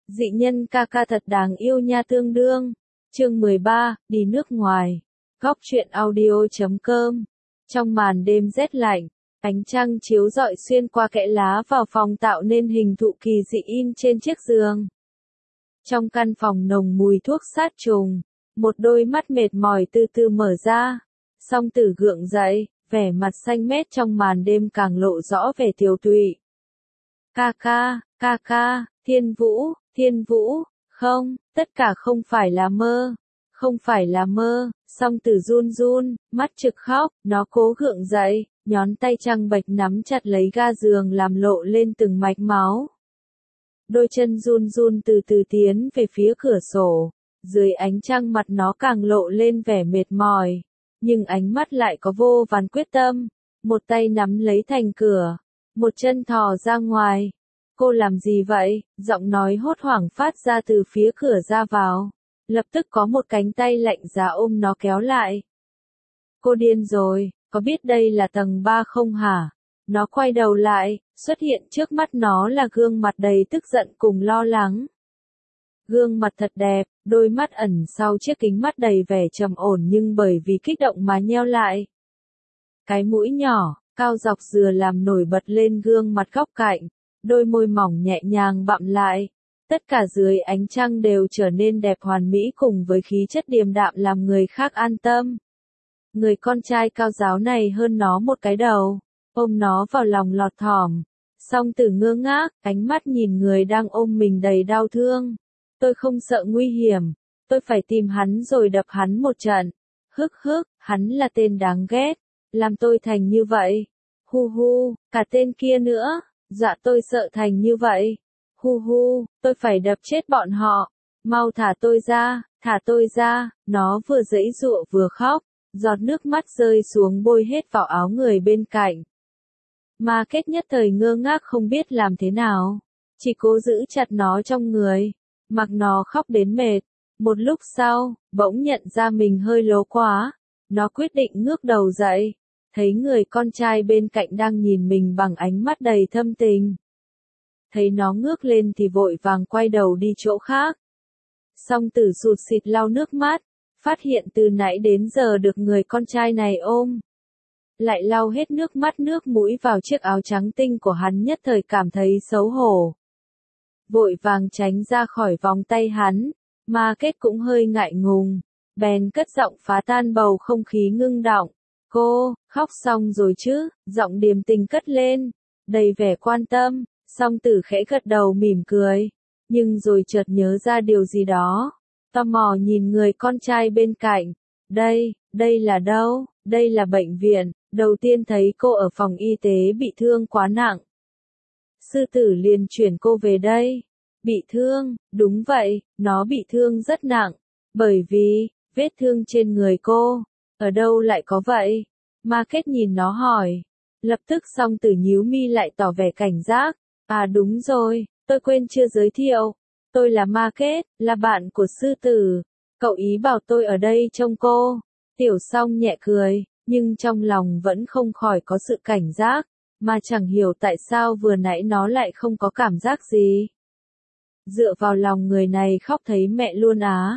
Dị nhân ca ca thật đáng yêu nha tương đương. Chương 13, đi nước ngoài. Góc truyện audio.com. Trong màn đêm rét lạnh, ánh trăng chiếu rọi xuyên qua kẽ lá vào phòng tạo nên hình thù kỳ dị in trên chiếc giường. Trong căn phòng nồng mùi thuốc sát trùng, một đôi mắt mệt mỏi từ từ mở ra. Song Tử gượng dậy, vẻ mặt xanh mét trong màn đêm càng lộ rõ vẻ tiều tụy. Ca ca, Thiên Vũ, không, tất cả không phải là mơ. Không phải là mơ, Song Tử run run, mắt trực khóc, nó cố gượng dậy, nhón tay trắng bệch nắm chặt lấy ga giường làm lộ lên từng mạch máu. Đôi chân run run từ từ tiến về phía cửa sổ, dưới ánh trăng mặt nó càng lộ lên vẻ mệt mỏi, nhưng ánh mắt lại có vô vàn quyết tâm, một tay nắm lấy thành cửa, một chân thò ra ngoài. Cô làm gì vậy? Giọng nói hốt hoảng phát ra từ phía cửa ra vào. Lập tức có một cánh tay lạnh giá ôm nó kéo lại. Cô điên rồi, có biết đây là tầng 3 không hả? Nó quay đầu lại, xuất hiện trước mắt nó là gương mặt đầy tức giận cùng lo lắng. Gương mặt thật đẹp, đôi mắt ẩn sau chiếc kính mắt đầy vẻ trầm ổn nhưng bởi vì kích động mà nheo lại. Cái mũi nhỏ, cao dọc dừa làm nổi bật lên gương mặt góc cạnh, đôi môi mỏng nhẹ nhàng bặm lại. Tất cả dưới ánh trăng đều trở nên đẹp hoàn mỹ cùng với khí chất điềm đạm làm người khác an tâm. Người con trai cao ráo này hơn nó một cái đầu, ôm nó vào lòng lọt thỏm. Song Tử ngơ ngác, ánh mắt nhìn người đang ôm mình đầy đau thương. Tôi không sợ nguy hiểm, tôi phải tìm hắn rồi đập hắn một trận. Hắn là tên đáng ghét, làm tôi thành như vậy. Cả tên kia nữa, dọa tôi sợ thành như vậy. Tôi phải đập chết bọn họ. Mau thả tôi ra, nó vừa giãy giụa vừa khóc, giọt nước mắt rơi xuống bôi hết vào áo người bên cạnh. Ma Kết nhất thời ngơ ngác không biết làm thế nào, chỉ cố giữ chặt nó trong người, mặc nó khóc đến mệt. Một lúc sau, bỗng nhận ra mình hơi lố quá, nó quyết định ngước đầu dậy, thấy người con trai bên cạnh đang nhìn mình bằng ánh mắt đầy thâm tình. Thấy nó ngước lên thì vội vàng quay đầu đi chỗ khác. Song Tử sụt sịt lau nước mắt, phát hiện từ nãy đến giờ được người con trai này ôm. Lại lau hết nước mắt nước mũi vào chiếc áo trắng tinh của hắn, nhất thời cảm thấy xấu hổ. Vội vàng tránh ra khỏi vòng tay hắn, Ma Kết cũng hơi ngại ngùng, bèn cất giọng phá tan bầu không khí ngưng đọng. Cô, khóc xong rồi chứ? Giọng điềm tình cất lên, đầy vẻ quan tâm. Song Tử khẽ gật đầu mỉm cười, nhưng rồi chợt nhớ ra điều gì đó, tò mò nhìn người con trai bên cạnh. Đây là đâu? Đây là bệnh viện, đầu tiên thấy cô ở phòng y tế bị thương quá nặng. Sư tử liền chuyển cô về đây. Bị thương, đúng vậy, nó bị thương rất nặng, bởi vì, vết thương trên người cô, ở đâu lại có vậy? Ma Kết nhìn nó hỏi. Lập tức Song Tử nhíu mi lại tỏ vẻ cảnh giác. À đúng rồi, tôi quên chưa giới thiệu. Tôi là Ma Kết, là bạn của sư tử. Cậu ý bảo tôi ở đây trông cô. Tiểu Song nhẹ cười, nhưng trong lòng vẫn không khỏi có sự cảnh giác, mà chẳng hiểu tại sao vừa nãy nó lại không có cảm giác gì. Dựa vào lòng người này khóc thấy mẹ luôn á.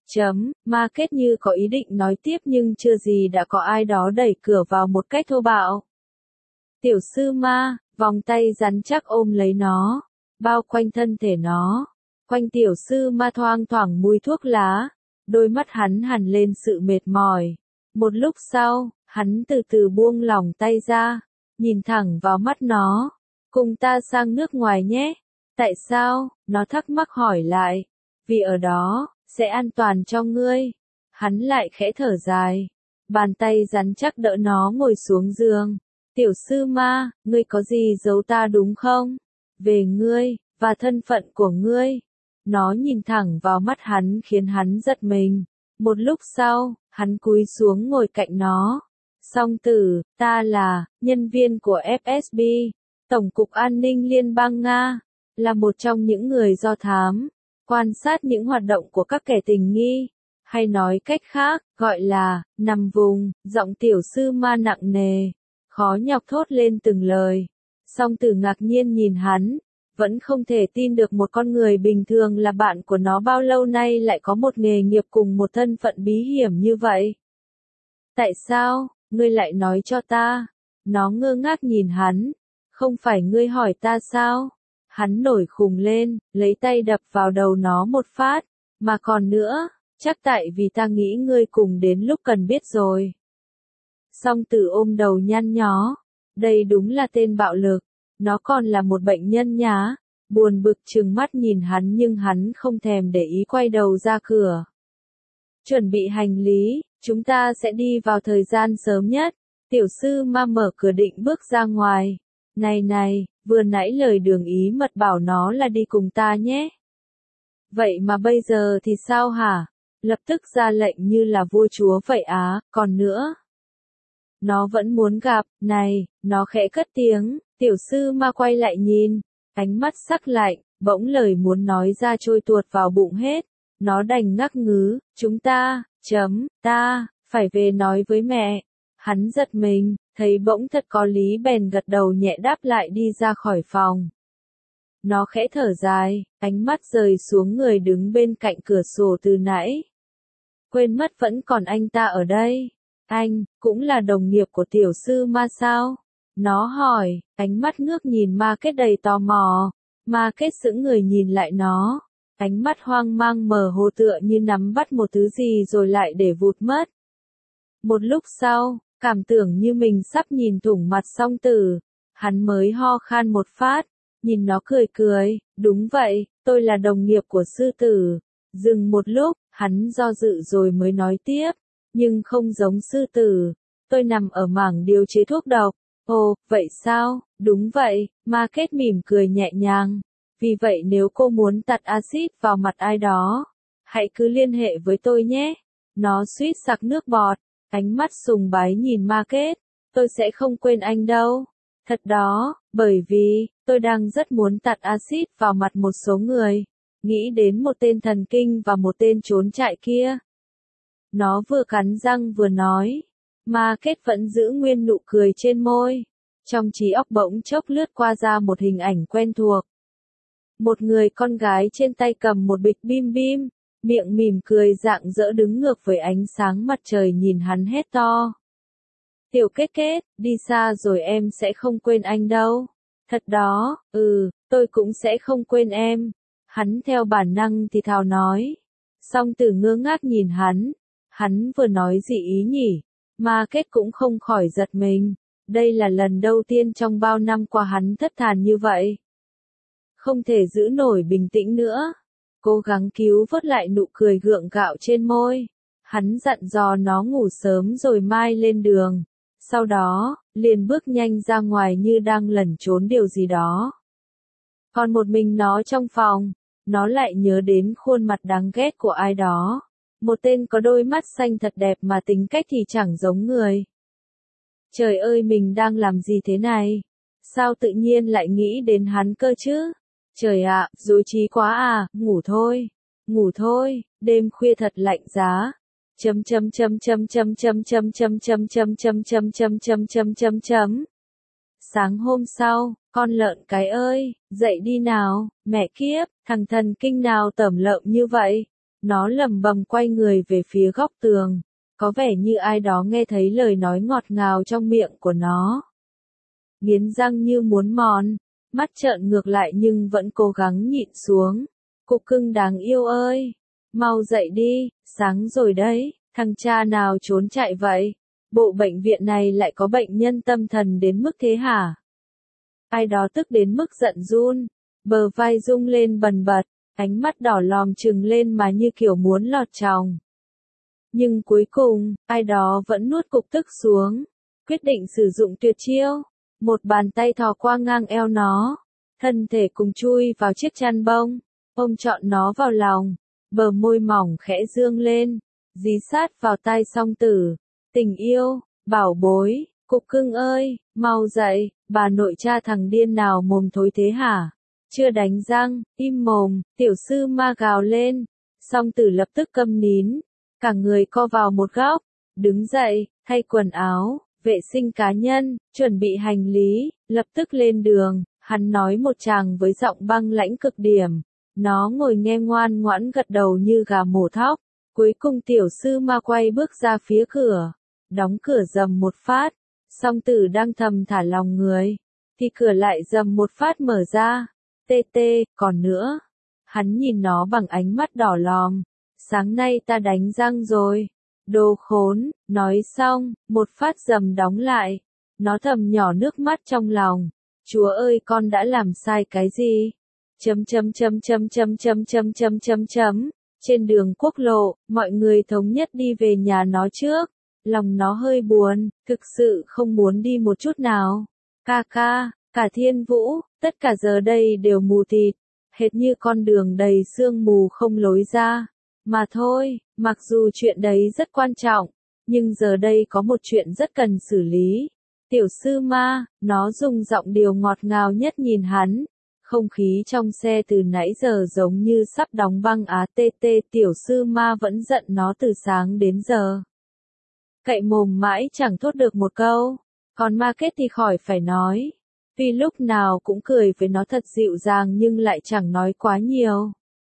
Ma Kết như có ý định nói tiếp nhưng chưa gì đã có ai đó đẩy cửa vào một cách thô bạo. Tiểu sư Ma, vòng tay rắn chắc ôm lấy nó, bao quanh thân thể nó. Quanh tiểu sư Ma thoang thoảng mùi thuốc lá, đôi mắt hắn hằn lên sự mệt mỏi. Một lúc sau, hắn từ từ buông lỏng tay ra, nhìn thẳng vào mắt nó. Cùng ta sang nước ngoài nhé. Tại sao? Nó thắc mắc hỏi lại. Vì ở đó, sẽ an toàn cho ngươi. Hắn lại khẽ thở dài. Bàn tay rắn chắc đỡ nó ngồi xuống giường. Tiểu sư Ma, ngươi có gì giấu ta đúng không? Về ngươi, và thân phận của ngươi. Nó nhìn thẳng vào mắt hắn khiến hắn giật mình. Một lúc sau, hắn cúi xuống ngồi cạnh nó. Song Tử, ta là nhân viên của FSB, Tổng cục An ninh Liên bang Nga, là một trong những người do thám, quan sát những hoạt động của các kẻ tình nghi, hay nói cách khác, gọi là nằm vùng. Giọng tiểu sư Ma nặng nề, khó nhọc thốt lên từng lời. Song Tử ngạc nhiên nhìn hắn, vẫn không thể tin được một con người bình thường là bạn của nó bao lâu nay lại có một nghề nghiệp cùng một thân phận bí hiểm như vậy. Tại sao, ngươi lại nói cho ta? Nó ngơ ngác nhìn hắn. Không phải ngươi hỏi ta sao? Hắn nổi khùng lên, lấy tay đập vào đầu nó một phát. Mà còn nữa, chắc tại vì ta nghĩ ngươi cùng đến lúc cần biết rồi. Song Tử ôm đầu nhăn nhó. Đây đúng là tên bạo lực. Nó còn là một bệnh nhân nhá. Buồn bực trừng mắt nhìn hắn nhưng hắn không thèm để ý quay đầu ra cửa. Chuẩn bị hành lý, chúng ta sẽ đi vào thời gian sớm nhất. Tiểu sư ma mở cửa định bước ra ngoài. Này, vừa nãy lời Đường Ý Mật bảo nó là đi cùng ta nhé. Vậy mà bây giờ thì sao hả? Lập tức ra lệnh như là vua chúa vậy á, còn nữa. Nó vẫn muốn gặp, này, nó khẽ cất tiếng, tiểu sư ma quay lại nhìn, ánh mắt sắc lạnh, bỗng lời muốn nói ra trôi tuột vào bụng hết. Nó đành ngắc ngứ, chúng ta, phải về nói với mẹ. Hắn giật mình, thấy bỗng thật có lý bèn gật đầu nhẹ đáp lại đi ra khỏi phòng. Nó khẽ thở dài, ánh mắt rời xuống người đứng bên cạnh cửa sổ từ nãy. Quên mất vẫn còn anh ta ở đây. Anh, cũng là đồng nghiệp của tiểu sư ma sao? Nó hỏi, ánh mắt ngước nhìn Ma Kết đầy tò mò. Ma Kết sững người nhìn lại nó. Ánh mắt hoang mang mờ hồ tựa như nắm bắt một thứ gì rồi lại để vụt mất. Một lúc sau, cảm tưởng như mình sắp nhìn thủng mặt Song Tử. Hắn mới ho khan một phát, nhìn nó cười, đúng vậy, tôi là đồng nghiệp của sư tử. Dừng một lúc, hắn do dự rồi mới nói tiếp, nhưng không giống sư tử, tôi nằm ở mảng điều chế thuốc độc. Ồ, vậy sao, đúng vậy, Ma Kết mỉm cười nhẹ nhàng. Vì vậy nếu cô muốn tạt axit vào mặt ai đó, hãy cứ liên hệ với tôi nhé. Nó suýt sặc nước bọt, ánh mắt sùng bái nhìn Ma Kết. Tôi sẽ không quên anh đâu. Thật đó, bởi vì, tôi đang rất muốn tạt axit vào mặt một số người. Nghĩ đến một tên thần kinh và một tên trốn chạy kia. Nó vừa cắn răng vừa nói. Ma Kết vẫn giữ nguyên nụ cười trên môi. Trong trí óc bỗng chốc lướt qua ra một hình ảnh quen thuộc. Một người con gái trên tay cầm một bịch bim bim, miệng mỉm cười rạng rỡ đứng ngược với ánh sáng mặt trời nhìn hắn hét to. Tiểu Kết, đi xa rồi em sẽ không quên anh đâu. Thật đó, tôi cũng sẽ không quên em. Hắn theo bản năng thì thào nói. Song Tử ngơ ngác nhìn hắn. Hắn vừa nói gì ý nhỉ? Ma Kết cũng không khỏi giật mình. Đây là lần đầu tiên trong bao năm qua hắn thất thàn như vậy. Không thể giữ nổi bình tĩnh nữa. Cố gắng cứu vớt lại nụ cười gượng gạo trên môi. Hắn dặn dò nó ngủ sớm rồi mai lên đường. Sau đó, liền bước nhanh ra ngoài như đang lẩn trốn điều gì đó. Còn một mình nó trong phòng, nó lại nhớ đến khuôn mặt đáng ghét của ai đó. Một tên có đôi mắt xanh thật đẹp mà tính cách thì chẳng giống người. Trời ơi, mình đang làm gì thế này? Sao tự nhiên lại nghĩ đến hắn cơ chứ? Trời ạ, rối trí quá à, ngủ thôi, đêm khuya thật lạnh giá. Sáng hôm sau, con lợn cái ơi, dậy đi nào, mẹ kiếp, thằng thần kinh nào tởm lợm như vậy. Nó lầm bầm quay người về phía góc tường, có vẻ như ai đó nghe thấy lời nói ngọt ngào trong miệng của nó. Nghiến răng như muốn mòn, mắt trợn ngược lại nhưng vẫn cố gắng nhịn xuống. Cục cưng đáng yêu ơi, mau dậy đi, sáng rồi đấy, thằng cha nào trốn chạy vậy? Bộ bệnh viện này lại có bệnh nhân tâm thần đến mức thế hả? Ai đó tức đến mức giận run, bờ vai rung lên bần bật, ánh mắt đỏ lòm trừng lên mà như kiểu muốn lọt tròng. Nhưng cuối cùng, ai đó vẫn nuốt cục tức xuống, quyết định sử dụng tuyệt chiêu. Một bàn tay thò qua ngang eo nó, thân thể cùng chui vào chiếc chăn bông, ôm trọn nó vào lòng, bờ môi mỏng khẽ dương lên, dí sát vào tai Song Tử. Tình yêu, bảo bối, cục cưng ơi, mau dậy, bà nội cha thằng điên nào mồm thối thế hả? Chưa đánh răng, im mồm, tiểu sư ma gào lên. Song Tử lập tức câm nín, cả người co vào một góc, đứng dậy, thay quần áo, vệ sinh cá nhân, chuẩn bị hành lý, lập tức lên đường. Hắn nói một tràng với giọng băng lãnh cực điểm. Nó ngồi nghe ngoan ngoãn gật đầu như gà mổ thóc. Cuối cùng tiểu sư ma quay bước ra phía cửa. Đóng cửa rầm một phát. Song Tử đang thầm thả lòng người. Thì cửa lại rầm một phát mở ra. Tê tê, còn nữa. Hắn nhìn nó bằng ánh mắt đỏ lòm. Sáng nay ta đánh răng rồi. Đồ khốn, nói xong, một phát rầm đóng lại. Nó thầm nhỏ nước mắt trong lòng. Chúa ơi, con đã làm sai cái gì? Chấm chấm chấm chấm chấm chấm chấm chấm chấm chấm. Trên đường quốc lộ, mọi người thống nhất đi về nhà nó trước. Lòng nó hơi buồn, thực sự không muốn đi một chút nào. Ca ca, cả Thiên Vũ, tất cả giờ đây đều mù tịt. Hệt như con đường đầy sương mù không lối ra. Mà thôi, mặc dù chuyện đấy rất quan trọng, nhưng giờ đây có một chuyện rất cần xử lý. Tiểu sư ma, nó dùng giọng điệu ngọt ngào nhất nhìn hắn. Không khí trong xe từ nãy giờ giống như sắp đóng băng tiểu sư ma vẫn giận nó từ sáng đến giờ. Cậy mồm mãi chẳng thốt được một câu. Còn Market thì khỏi phải nói. Tuy lúc nào cũng cười với nó thật dịu dàng nhưng lại chẳng nói quá nhiều.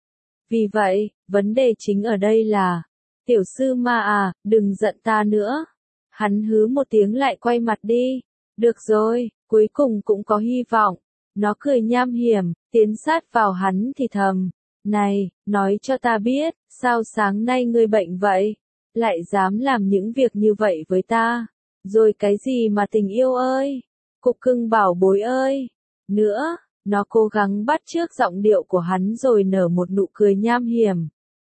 Vì vậy, vấn đề chính ở đây là, tiểu sư ma à, đừng giận ta nữa. Hắn hứ một tiếng lại quay mặt đi. Được rồi, cuối cùng cũng có hy vọng. Nó cười nham hiểm, tiến sát vào hắn thì thầm. Này, nói cho ta biết, sao sáng nay ngươi bệnh vậy? Lại dám làm những việc như vậy với ta? Rồi cái gì mà tình yêu ơi? Cục cưng bảo bối ơi! Nữa, nó cố gắng bắt chước giọng điệu của hắn rồi nở một nụ cười nham hiểm.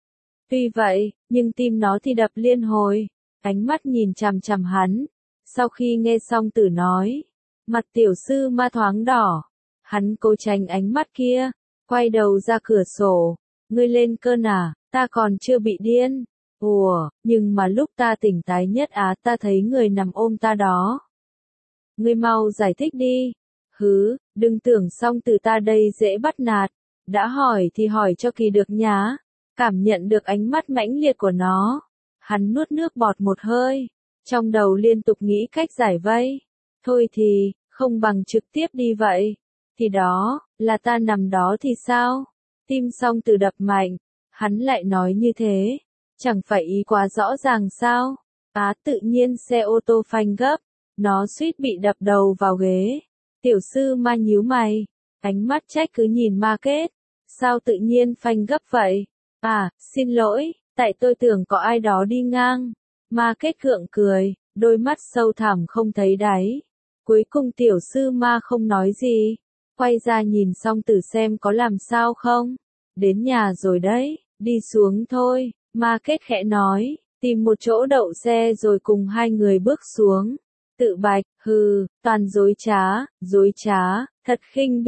Tuy vậy, nhưng tim nó thì đập liên hồi. Ánh mắt nhìn chằm chằm hắn. Sau khi nghe xong Tử nói, mặt tiểu sư ma thoáng đỏ. Hắn cố tránh ánh mắt kia, quay đầu ra cửa sổ. Ngươi lên cơn à, ta còn chưa bị điên. Ủa, nhưng mà lúc ta tỉnh tái nhất ta thấy người nằm ôm ta đó. Ngươi mau giải thích đi. Hứ, đừng tưởng xong từ ta đây dễ bắt nạt. Đã hỏi thì hỏi cho kỳ được nhá. Cảm nhận được ánh mắt mãnh liệt của nó. Hắn nuốt nước bọt một hơi. Trong đầu liên tục nghĩ cách giải vây. Thôi thì, không bằng trực tiếp đi vậy. Thì đó, là ta nằm đó thì sao? Tim Song Tử đập mạnh. Hắn lại nói như thế. Chẳng phải ý quá rõ ràng sao? Tự nhiên xe ô tô phanh gấp. Nó suýt bị đập đầu vào ghế. Tiểu sư ma nhíu mày. Ánh mắt trách cứ nhìn Market. Sao tự nhiên phanh gấp vậy? Xin lỗi, tại tôi tưởng có ai đó đi ngang. Market gượng cười, đôi mắt sâu thẳm không thấy đáy. Cuối cùng tiểu sư ma không nói gì. Quay ra nhìn Song Tử xem có làm sao không. Đến nhà rồi đấy, đi xuống thôi. Market khẽ nói, tìm một chỗ đậu xe rồi cùng hai người bước xuống. Tự bạch, hừ, toàn dối trá, thật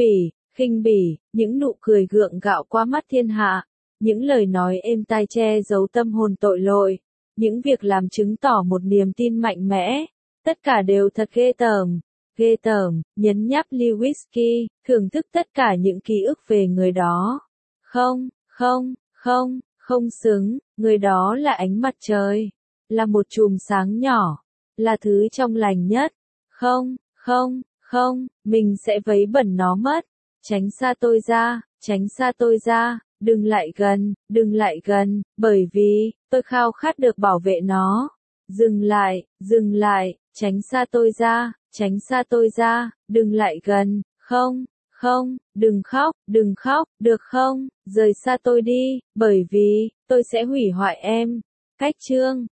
khinh bỉ, những nụ cười gượng gạo qua mắt thiên hạ, những lời nói êm tai che giấu tâm hồn tội lỗi, những việc làm chứng tỏ một niềm tin mạnh mẽ, tất cả đều thật ghê tởm, nhấn nháp ly whisky, thưởng thức tất cả những ký ức về người đó. Không xứng, người đó là ánh mặt trời, là một chùm sáng nhỏ, là thứ trong lành nhất. Không, mình sẽ vấy bẩn nó mất. Tránh xa tôi ra, đừng lại gần, bởi vì, tôi khao khát được bảo vệ nó. Dừng lại, tránh xa tôi ra, đừng lại gần, không, đừng khóc, được không, rời xa tôi đi, bởi vì, tôi sẽ hủy hoại em. Cách chương